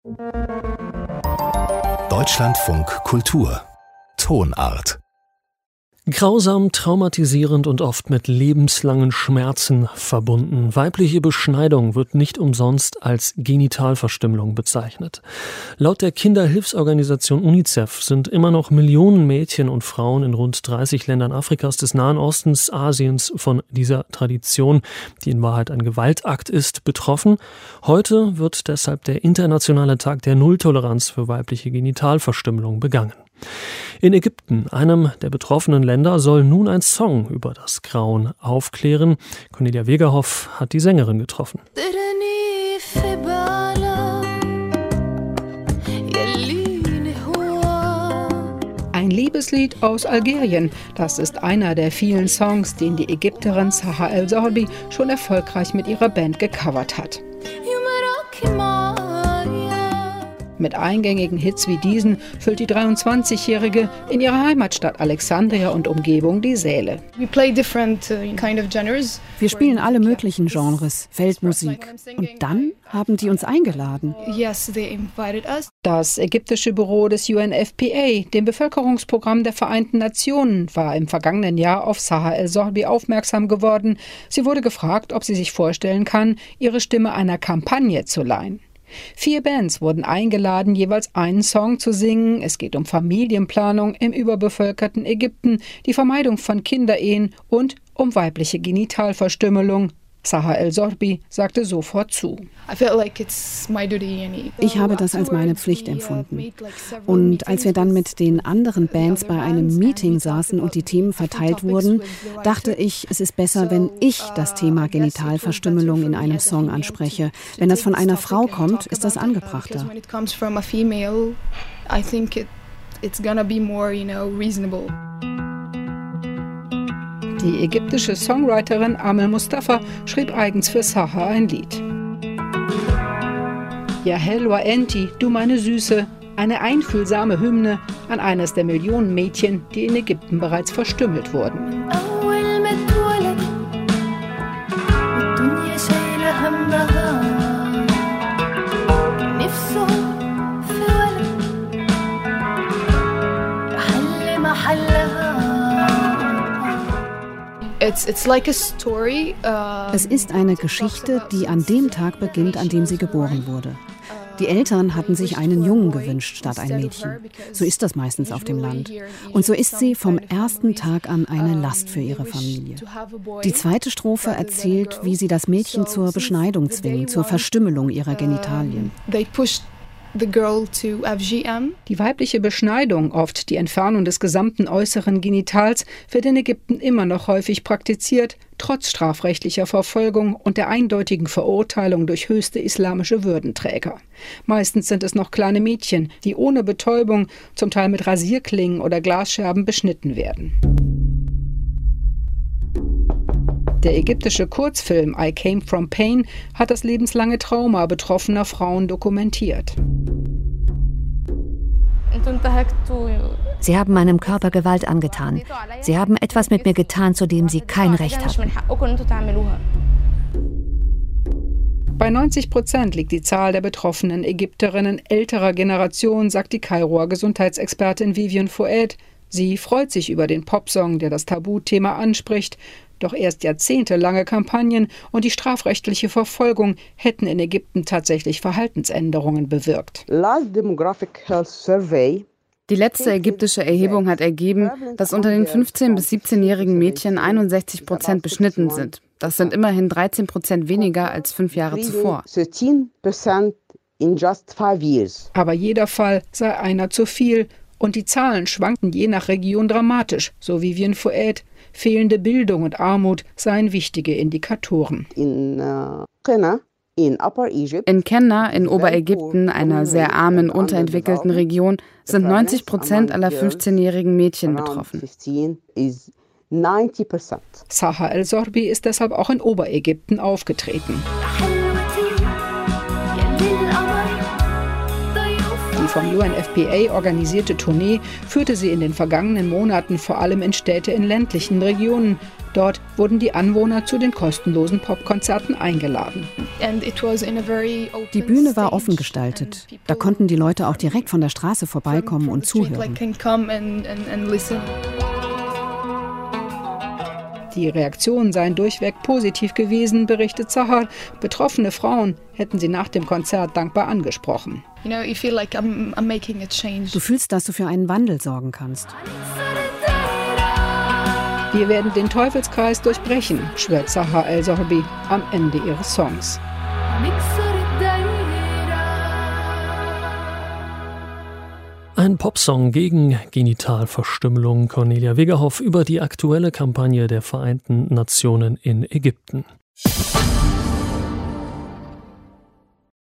Deutschlandfunk Kultur Tonart. Grausam, traumatisierend und oft mit lebenslangen Schmerzen verbunden. Weibliche Beschneidung wird nicht umsonst als Genitalverstümmelung bezeichnet. Laut der Kinderhilfsorganisation UNICEF sind immer noch Millionen Mädchen und Frauen in rund 30 Ländern Afrikas, des Nahen Ostens, Asiens von dieser Tradition, die in Wahrheit ein Gewaltakt ist, betroffen. Heute wird deshalb der internationale Tag der Nulltoleranz für weibliche Genitalverstümmelung begangen. In Ägypten, einem der betroffenen Länder, soll nun ein Song über das Grauen aufklären. Cornelia Wegerhoff hat die Sängerin getroffen. Ein Liebeslied aus Algerien. Das ist einer der vielen Songs, den die Ägypterin Saha El-Sorbi schon erfolgreich mit ihrer Band gecovert hat. Mit eingängigen Hits wie diesen füllt die 23-Jährige in ihrer Heimatstadt Alexandria und Umgebung die Säle. Wir spielen alle möglichen Genres, Weltmusik. Und dann haben die uns eingeladen. Das ägyptische Büro des UNFPA, dem Bevölkerungsprogramm der Vereinten Nationen, war im vergangenen Jahr auf Saha El-Sorbi aufmerksam geworden. Sie wurde gefragt, ob sie sich vorstellen kann, ihre Stimme einer Kampagne zu leihen. 4 Bands wurden eingeladen, jeweils einen Song zu singen. Es geht um Familienplanung im überbevölkerten Ägypten, die Vermeidung von Kinderehen und um weibliche Genitalverstümmelung. Saha El-Sorbi sagte sofort zu. Ich habe das als meine Pflicht empfunden. Und als wir dann mit den anderen Bands bei einem Meeting saßen und die Themen verteilt wurden, dachte ich, es ist besser, wenn ich das Thema Genitalverstümmelung in einem Song anspreche. Wenn das von einer Frau kommt, ist das angebrachter. Die ägyptische Songwriterin Amel Mustafa schrieb eigens für Saha ein Lied. Ja Helwa Enti, du meine Süße, eine einfühlsame Hymne an eines der Millionen Mädchen, die in Ägypten bereits verstümmelt wurden. Es ist eine Geschichte, die an dem Tag beginnt, an dem sie geboren wurde. Die Eltern hatten sich einen Jungen gewünscht statt ein Mädchen. So ist das meistens auf dem Land. Und so ist sie vom ersten Tag an eine Last für ihre Familie. Die zweite Strophe erzählt, wie sie das Mädchen zur Beschneidung zwingen, zur Verstümmelung ihrer Genitalien. Die weibliche Beschneidung, oft die Entfernung des gesamten äußeren Genitals, wird in Ägypten immer noch häufig praktiziert, trotz strafrechtlicher Verfolgung und der eindeutigen Verurteilung durch höchste islamische Würdenträger. Meistens sind es noch kleine Mädchen, die ohne Betäubung, zum Teil mit Rasierklingen oder Glasscherben beschnitten werden. Der ägyptische Kurzfilm I Came From Pain hat das lebenslange Trauma betroffener Frauen dokumentiert. Sie haben meinem Körper Gewalt angetan. Sie haben etwas mit mir getan, zu dem Sie kein Recht hatten. Bei 90% liegt die Zahl der betroffenen Ägypterinnen älterer Generation, sagt die Kairoer Gesundheitsexpertin Vivian Fouad. Sie freut sich über den Popsong, der das Tabuthema anspricht. Doch erst jahrzehntelange Kampagnen und die strafrechtliche Verfolgung hätten in Ägypten tatsächlich Verhaltensänderungen bewirkt. Die letzte ägyptische Erhebung hat ergeben, dass unter den 15- bis 17-jährigen Mädchen 61% beschnitten sind. Das sind immerhin 13% weniger als 5 Jahre zuvor. Aber jeder Fall sei einer zu viel und die Zahlen schwanken je nach Region dramatisch, so Vivian Fouad. Fehlende Bildung und Armut seien wichtige Indikatoren. In Kenna, in Oberägypten, einer sehr armen, unterentwickelten Region, sind 90% aller 15-jährigen Mädchen betroffen. Saha El-Sorbi ist deshalb auch in Oberägypten aufgetreten. Die vom UNFPA organisierte Tournee führte sie in den vergangenen Monaten vor allem in Städte in ländlichen Regionen. Dort wurden die Anwohner zu den kostenlosen Popkonzerten eingeladen. Die Bühne war offen gestaltet. Da konnten die Leute auch direkt von der Straße vorbeikommen und zuhören. Die Reaktionen seien durchweg positiv gewesen, berichtet Sahar. Betroffene Frauen hätten sie nach dem Konzert dankbar angesprochen. Du fühlst, dass du für einen Wandel sorgen kannst. Wir werden den Teufelskreis durchbrechen, schwört Sahar El-Sorbi am Ende ihres Songs. Ein Popsong gegen Genitalverstümmelung. Cornelia Wegerhoff über die aktuelle Kampagne der Vereinten Nationen in Ägypten.